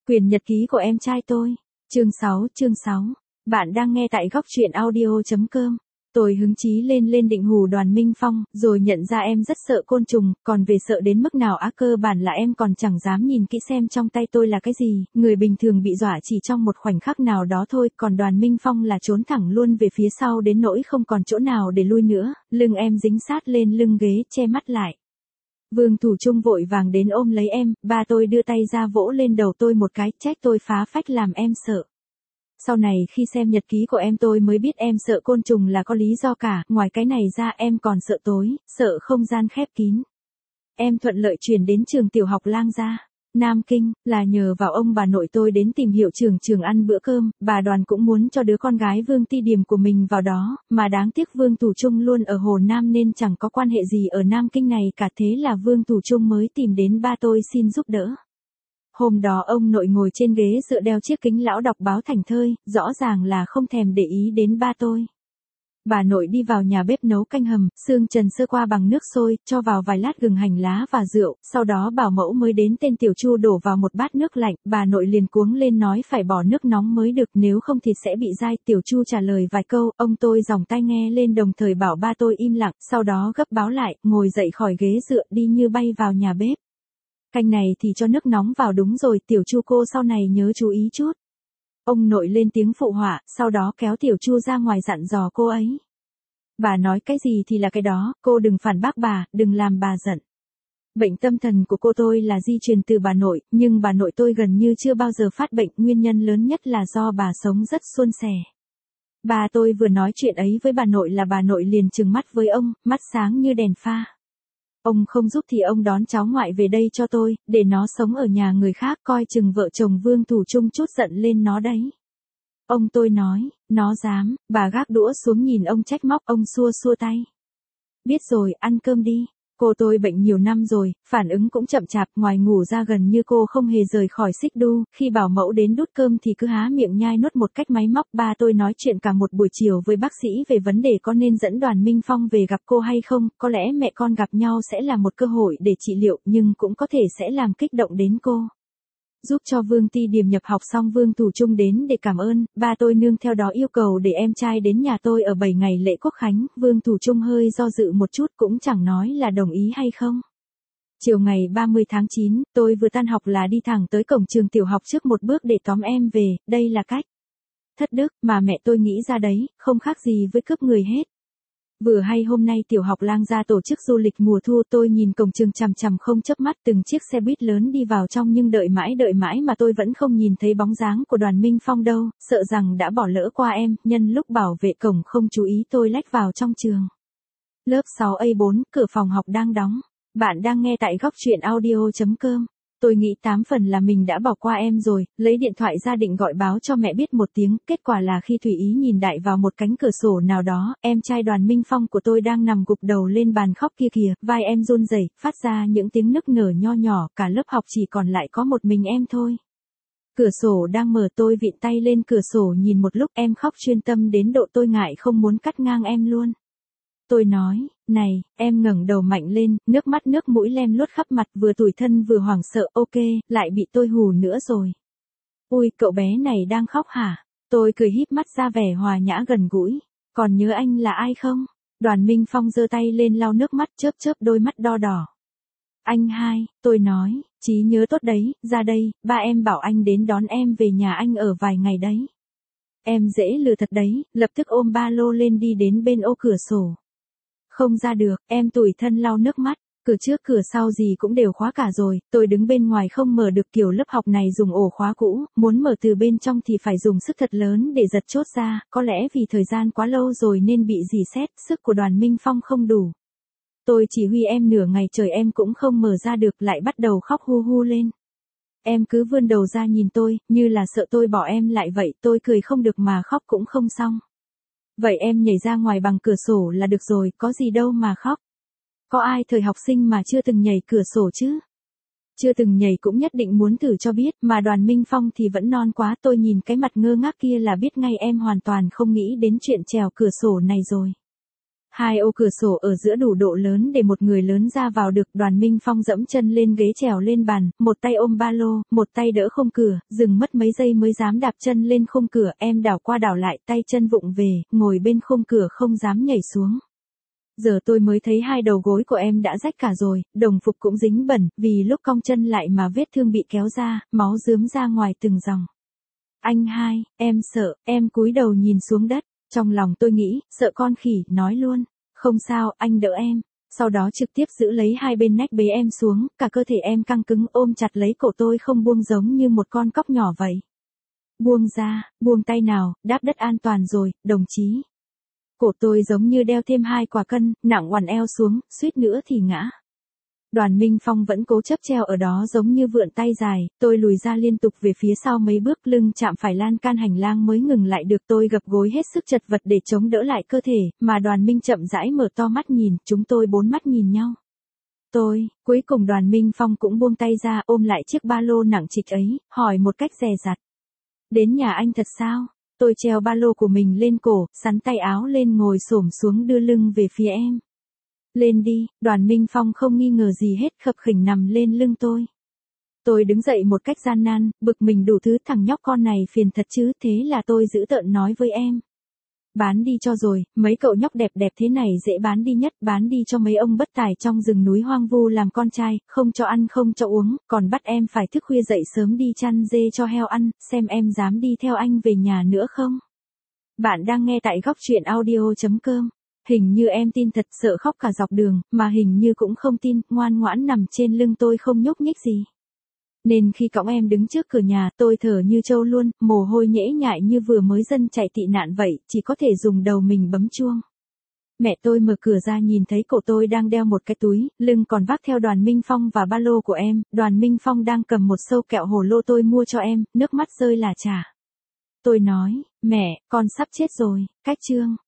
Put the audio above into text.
Quyền nhật ký của em trai tôi. Chương 6. Bạn đang nghe tại góc truyện audio.com. Tôi hứng chí lên định hù Đoàn Minh Phong, rồi nhận ra em rất sợ côn trùng, còn về sợ đến mức nào á, cơ bản là em còn chẳng dám nhìn kỹ xem trong tay tôi là cái gì, người bình thường bị dọa chỉ trong một khoảnh khắc nào đó thôi, còn Đoàn Minh Phong là trốn thẳng luôn về phía sau đến nỗi không còn chỗ nào để lui nữa, lưng em dính sát lên lưng ghế, che mắt lại. Vương Thủ Trung vội vàng đến ôm lấy em, ba tôi đưa tay ra vỗ lên đầu tôi một cái, trách tôi phá phách làm em sợ. Sau này khi xem nhật ký của em tôi mới biết em sợ côn trùng là có lý do cả, ngoài cái này ra em còn sợ tối, sợ không gian khép kín. Em thuận lợi chuyển đến trường tiểu học Lang Gia, Nam Kinh, là nhờ vào ông bà nội tôi đến tìm hiệu trưởng trường ăn bữa cơm, bà Đoàn cũng muốn cho đứa con gái Vương Ti Điềm của mình vào đó, mà đáng tiếc Vương Thủ Trung luôn ở Hồ Nam nên chẳng có quan hệ gì ở Nam Kinh này cả, thế là Vương Thủ Trung mới tìm đến ba tôi xin giúp đỡ. Hôm đó ông nội ngồi trên ghế dựa đeo chiếc kính lão đọc báo thành thơi, rõ ràng là không thèm để ý đến ba tôi. Bà nội đi vào nhà bếp nấu canh hầm, xương trần sơ qua bằng nước sôi, cho vào vài lát gừng hành lá và rượu, sau đó bảo mẫu mới đến tên Tiểu Chu đổ vào một bát nước lạnh, bà nội liền cuống lên nói phải bỏ nước nóng mới được, nếu không thì sẽ bị dai. Tiểu Chu trả lời vài câu, ông tôi giòng tai nghe lên đồng thời bảo ba tôi im lặng, sau đó gấp báo lại, ngồi dậy khỏi ghế dựa đi như bay vào nhà bếp. Canh này thì cho nước nóng vào đúng rồi, Tiểu Chu cô sau này nhớ chú ý chút. Ông nội lên tiếng phụ họa, sau đó kéo Tiểu Chu ra ngoài dặn dò cô ấy. Bà nói cái gì thì là cái đó, cô đừng phản bác bà, đừng làm bà giận. Bệnh tâm thần của cô tôi là di truyền từ bà nội, nhưng bà nội tôi gần như chưa bao giờ phát bệnh, nguyên nhân lớn nhất là do bà sống rất suôn sẻ. Bà tôi vừa nói chuyện ấy với bà nội là bà nội liền trừng mắt với ông, mắt sáng như đèn pha. Ông không giúp thì ông đón cháu ngoại về đây cho tôi, để nó sống ở nhà người khác, coi chừng vợ chồng Vương Thủ Trung chút giận lên nó đấy. Ông tôi nói, nó dám, bà gác đũa xuống nhìn ông trách móc, ông xua xua tay. Biết rồi, ăn cơm đi. Cô tôi bệnh nhiều năm rồi, phản ứng cũng chậm chạp, ngoài ngủ ra gần như cô không hề rời khỏi xích đu, khi bảo mẫu đến đút cơm thì cứ há miệng nhai nuốt một cách máy móc. Ba tôi nói chuyện cả một buổi chiều với bác sĩ về vấn đề có nên dẫn Đoàn Minh Phong về gặp cô hay không, có lẽ mẹ con gặp nhau sẽ là một cơ hội để trị liệu, nhưng cũng có thể sẽ làm kích động đến cô. Giúp cho Vương Ti Điềm nhập học xong Vương Thủ Trung đến để cảm ơn, ba tôi nương theo đó yêu cầu để em trai đến nhà tôi ở 7 ngày lễ Quốc Khánh, Vương Thủ Trung hơi do dự một chút cũng chẳng nói là đồng ý hay không. Chiều ngày 30 tháng 9, tôi vừa tan học là đi thẳng tới cổng trường tiểu học trước một bước để tóm em về, đây là cách thất đức mà mẹ tôi nghĩ ra đấy, không khác gì với cướp người hết. Vừa hay hôm nay tiểu học Lang Gia tổ chức du lịch mùa thu, tôi nhìn cổng trường chằm chằm không chớp mắt, từng chiếc xe buýt lớn đi vào trong nhưng đợi mãi mà tôi vẫn không nhìn thấy bóng dáng của Đoàn Minh Phong đâu, sợ rằng đã bỏ lỡ qua em, nhân lúc bảo vệ cổng không chú ý tôi lách vào trong trường. Lớp 6A4, cửa phòng học đang đóng. Bạn đang nghe tại góc truyện audio.com. Tôi nghĩ 8 phần là mình đã bỏ qua em rồi, lấy điện thoại ra định gọi báo cho mẹ biết một tiếng, kết quả là khi tùy ý nhìn đại vào một cánh cửa sổ nào đó, em trai Đoàn Minh Phong của tôi đang nằm gục đầu lên bàn khóc kia kìa, vai em run rẩy, phát ra những tiếng nức nở nho nhỏ, cả lớp học chỉ còn lại có một mình em thôi. Cửa sổ đang mở, tôi vịn tay lên cửa sổ nhìn một lúc, em khóc chuyên tâm đến độ tôi ngại không muốn cắt ngang em luôn. Tôi nói, này, em ngẩng đầu mạnh lên, nước mắt nước mũi lem luốt khắp mặt, vừa tủi thân vừa hoảng sợ, ok, lại bị tôi hù nữa rồi. Ui, cậu bé này đang khóc hả? Tôi cười híp mắt ra vẻ hòa nhã gần gũi. Còn nhớ anh là ai không? Đoàn Minh Phong giơ tay lên lau nước mắt, chớp đôi mắt đo đỏ. Anh hai, tôi nói, trí nhớ tốt đấy, ra đây, ba em bảo anh đến đón em về nhà anh ở vài ngày đấy. Em dễ lừa thật đấy, lập tức ôm ba lô lên đi đến bên ô cửa sổ. Không ra được, em tủi thân lau nước mắt, cửa trước cửa sau gì cũng đều khóa cả rồi, tôi đứng bên ngoài không mở được, kiểu lớp học này dùng ổ khóa cũ, muốn mở từ bên trong thì phải dùng sức thật lớn để giật chốt ra, có lẽ vì thời gian quá lâu rồi nên bị rỉ sét, sức của Đoàn Minh Phong không đủ. Tôi chỉ huy em nửa ngày trời em cũng không mở ra được, lại bắt đầu khóc hu hu lên. Em cứ vươn đầu ra nhìn tôi, như là sợ tôi bỏ em lại vậy, tôi cười không được mà khóc cũng không xong. Vậy em nhảy ra ngoài bằng cửa sổ là được rồi, có gì đâu mà khóc. Có ai thời học sinh mà chưa từng nhảy cửa sổ chứ? Chưa từng nhảy cũng nhất định muốn thử cho biết, mà Đoàn Minh Phong thì vẫn non quá, tôi nhìn cái mặt ngơ ngác kia là biết ngay em hoàn toàn không nghĩ đến chuyện trèo cửa sổ này rồi. Hai ô cửa sổ ở giữa đủ độ lớn để một người lớn ra vào được. Đoàn Minh Phong dẫm chân lên ghế trèo lên bàn, một tay ôm ba lô, một tay đỡ khung cửa, dừng mất mấy giây mới dám đạp chân lên khung cửa. Em đảo qua đảo lại, tay chân vụng về, ngồi bên khung cửa không dám nhảy xuống. Giờ tôi mới thấy hai đầu gối của em đã rách cả rồi, đồng phục cũng dính bẩn, vì lúc cong chân lại mà vết thương bị kéo ra, máu rướm ra ngoài từng dòng. Anh hai, em sợ, em cúi đầu nhìn xuống đất, trong lòng tôi nghĩ, sợ con khỉ, nói luôn, không sao, anh đỡ em. Sau đó trực tiếp giữ lấy hai bên nách bế em xuống, cả cơ thể em căng cứng ôm chặt lấy cổ tôi không buông giống như một con cóc nhỏ vậy. Buông ra, buông tay nào, đáp đất an toàn rồi, đồng chí. Cổ tôi giống như đeo thêm 2 quả cân, nặng oằn eo xuống, suýt nữa thì ngã. Đoàn Minh Phong vẫn cố chấp treo ở đó giống như vượn tay dài, tôi lùi ra liên tục về phía sau mấy bước, lưng chạm phải lan can hành lang mới ngừng lại được. Tôi gập gối hết sức chật vật để chống đỡ lại cơ thể, mà Đoàn Minh chậm rãi mở to mắt nhìn, chúng tôi 4 mắt nhìn nhau. Cuối cùng Đoàn Minh Phong cũng buông tay ra ôm lại chiếc ba lô nặng trịch ấy, hỏi một cách dè dặt. Đến nhà anh thật sao? Tôi treo ba lô của mình lên cổ, sắn tay áo lên ngồi xổm xuống đưa lưng về phía em. Lên đi, Đoàn Minh Phong không nghi ngờ gì hết khập khỉnh nằm lên lưng tôi. Tôi đứng dậy một cách gian nan, bực mình đủ thứ, thằng nhóc con này phiền thật chứ, thế là tôi giễu tợn nói với em. Bán đi cho rồi, mấy cậu nhóc đẹp đẹp thế này dễ bán đi nhất, bán đi cho mấy ông bất tài trong rừng núi hoang vu làm con trai, không cho ăn không cho uống, còn bắt em phải thức khuya dậy sớm đi chăn dê cho heo ăn, xem em dám đi theo anh về nhà nữa không? Bạn đang nghe tại góc truyện audio.com. Hình như em tin thật, sợ khóc cả dọc đường, mà hình như cũng không tin, ngoan ngoãn nằm trên lưng tôi không nhúc nhích gì. Nên khi cõng em đứng trước cửa nhà, tôi thở như trâu luôn, mồ hôi nhễ nhại như vừa mới dân chạy tị nạn vậy, chỉ có thể dùng đầu mình bấm chuông. Mẹ tôi mở cửa ra nhìn thấy cổ tôi đang đeo một cái túi, lưng còn vác theo Đoàn Minh Phong và ba lô của em. Đoàn Minh Phong đang cầm một sâu kẹo hồ lô tôi mua cho em, nước mắt rơi lả chả. Tôi nói, mẹ, con sắp chết rồi, cách chương.